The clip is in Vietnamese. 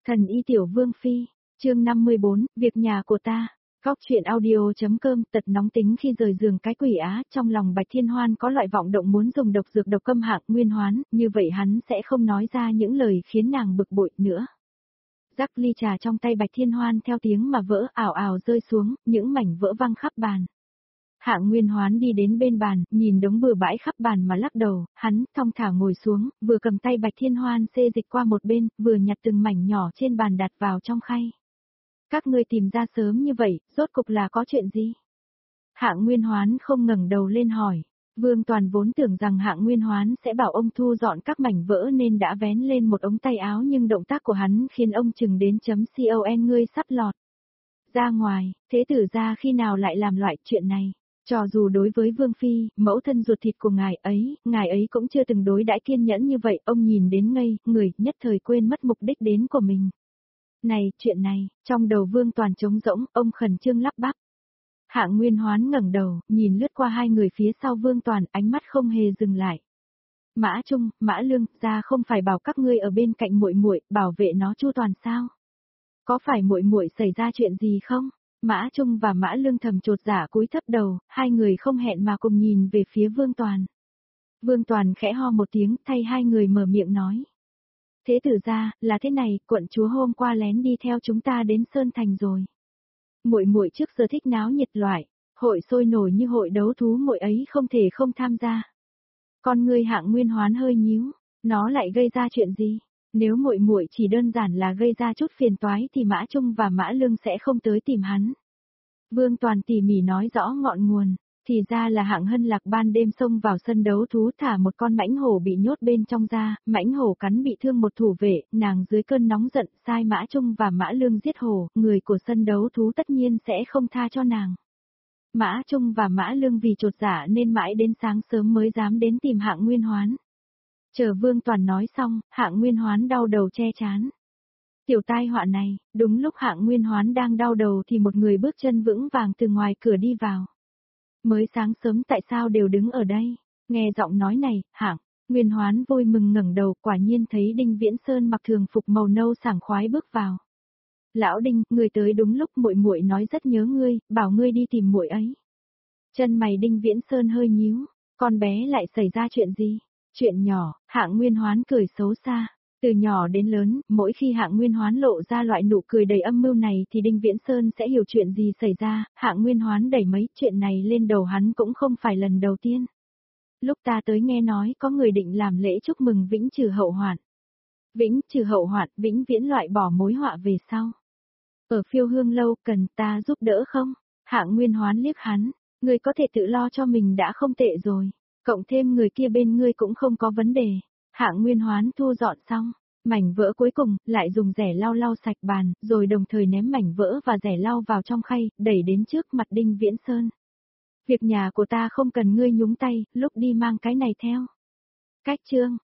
Thần y tiểu vương phi, chương 54, việc nhà của ta. Góc truyện audio.com. Tật nóng tính khi rời giường cái quỷ á, trong lòng Bạch Thiên Hoan có loại vọng động muốn dùng độc dược độc câm Hạng Nguyên Hoán, như vậy hắn sẽ không nói ra những lời khiến nàng bực bội nữa. Rắc ly trà trong tay Bạch Thiên Hoan theo tiếng mà vỡ ảo ảo rơi xuống, những mảnh vỡ văng khắp bàn. Hạng Nguyên Hoán đi đến bên bàn, nhìn đống bừa bãi khắp bàn mà lắc đầu, hắn thong thả ngồi xuống, vừa cầm tay Bạch Thiên Hoan xê dịch qua một bên, vừa nhặt từng mảnh nhỏ trên bàn đặt vào trong khay. Các ngươi tìm ra sớm như vậy, rốt cục là có chuyện gì? Hạng Nguyên Hoán không ngẩng đầu lên hỏi. Vương Toàn vốn tưởng rằng Hạng Nguyên Hoán sẽ bảo ông thu dọn các mảnh vỡ nên đã vén lên một ống tay áo, nhưng động tác của hắn khiến ông chừng đến .con ngươi sắp lọt ra ngoài, thế tử gia khi nào lại làm loại chuyện này? Cho dù đối với Vương Phi, mẫu thân ruột thịt của ngài ấy cũng chưa từng đối đãi kiên nhẫn như vậy, ông nhìn đến ngây người, nhất thời quên mất mục đích đến của mình. Này, chuyện này, trong đầu Vương Toàn trống rỗng, ông khẩn trương lắp bắp. Hạng Nguyên Hoán ngẩng đầu, nhìn lướt qua hai người phía sau Vương Toàn, ánh mắt không hề dừng lại. Mã Trung, Mã Lương, ra không phải bảo các ngươi ở bên cạnh muội muội, bảo vệ nó chu toàn sao? Có phải muội muội xảy ra chuyện gì không? Mã Trung và Mã Lương thầm chột dạ cúi thấp đầu, hai người không hẹn mà cùng nhìn về phía Vương Toàn. Vương Toàn khẽ ho một tiếng, thay hai người mở miệng nói. Thế tử gia, là thế này, quận chúa hôm qua lén đi theo chúng ta đến Sơn Thành rồi. Muội muội trước giờ thích náo nhiệt loại, hội sôi nổi như hội đấu thú, muội ấy không thể không tham gia. Con ngươi Hạng Nguyên Hoán hơi nhíu, nó lại gây ra chuyện gì? Nếu muội muội chỉ đơn giản là gây ra chút phiền toái thì Mã Trung và Mã Lương sẽ không tới tìm hắn. Vương Toàn tỉ mỉ nói rõ ngọn nguồn, thì ra là Hạng Hân Lạc ban đêm xông vào sân đấu thú thả một con mãnh hổ bị nhốt bên trong ra, mãnh hổ cắn bị thương một thủ vệ, nàng dưới cơn nóng giận sai Mã Trung và Mã Lương giết hổ, người của sân đấu thú tất nhiên sẽ không tha cho nàng. Mã Trung và Mã Lương vì chột dạ nên mãi đến sáng sớm mới dám đến tìm Hạng Nguyên Hoán. Chờ Vương Toàn nói xong, Hạng Nguyên Hoán đau đầu che chán. Tiểu tai họa này, đúng lúc Hạng Nguyên Hoán đang đau đầu thì một người bước chân vững vàng từ ngoài cửa đi vào. Mới sáng sớm tại sao đều đứng ở đây? Nghe giọng nói này, Hạng Nguyên Hoán vui mừng ngẩng đầu, quả nhiên thấy Đinh Viễn Sơn mặc thường phục màu nâu sảng khoái bước vào. Lão Đinh, người tới đúng lúc, muội muội nói rất nhớ ngươi, bảo ngươi đi tìm muội ấy. Chân mày Đinh Viễn Sơn hơi nhíu, con bé lại xảy ra chuyện gì? Chuyện nhỏ, Hạng Nguyên Hoán cười xấu xa. Từ nhỏ đến lớn, mỗi khi Hạng Nguyên Hoán lộ ra loại nụ cười đầy âm mưu này thì Đinh Viễn Sơn sẽ hiểu chuyện gì xảy ra. Hạng Nguyên Hoán đẩy mấy chuyện này lên đầu hắn cũng không phải lần đầu tiên. Lúc ta tới nghe nói có người định làm lễ chúc mừng vĩnh trừ hậu hoạn. Vĩnh trừ hậu hoạn, vĩnh viễn loại bỏ mối họa về sau. Ở Phiêu Hương lâu cần ta giúp đỡ không? Hạng Nguyên Hoán liếc hắn, ngươi có thể tự lo cho mình đã không tệ rồi. Cộng thêm người kia bên ngươi cũng không có vấn đề. Hạng Nguyên Hoán thu dọn xong, mảnh vỡ cuối cùng, lại dùng rẻ lau lau sạch bàn, rồi đồng thời ném mảnh vỡ và rẻ lau vào trong khay, đẩy đến trước mặt Đinh Viễn Sơn. Việc nhà của ta không cần ngươi nhúng tay, lúc đi mang cái này theo. Cách chương.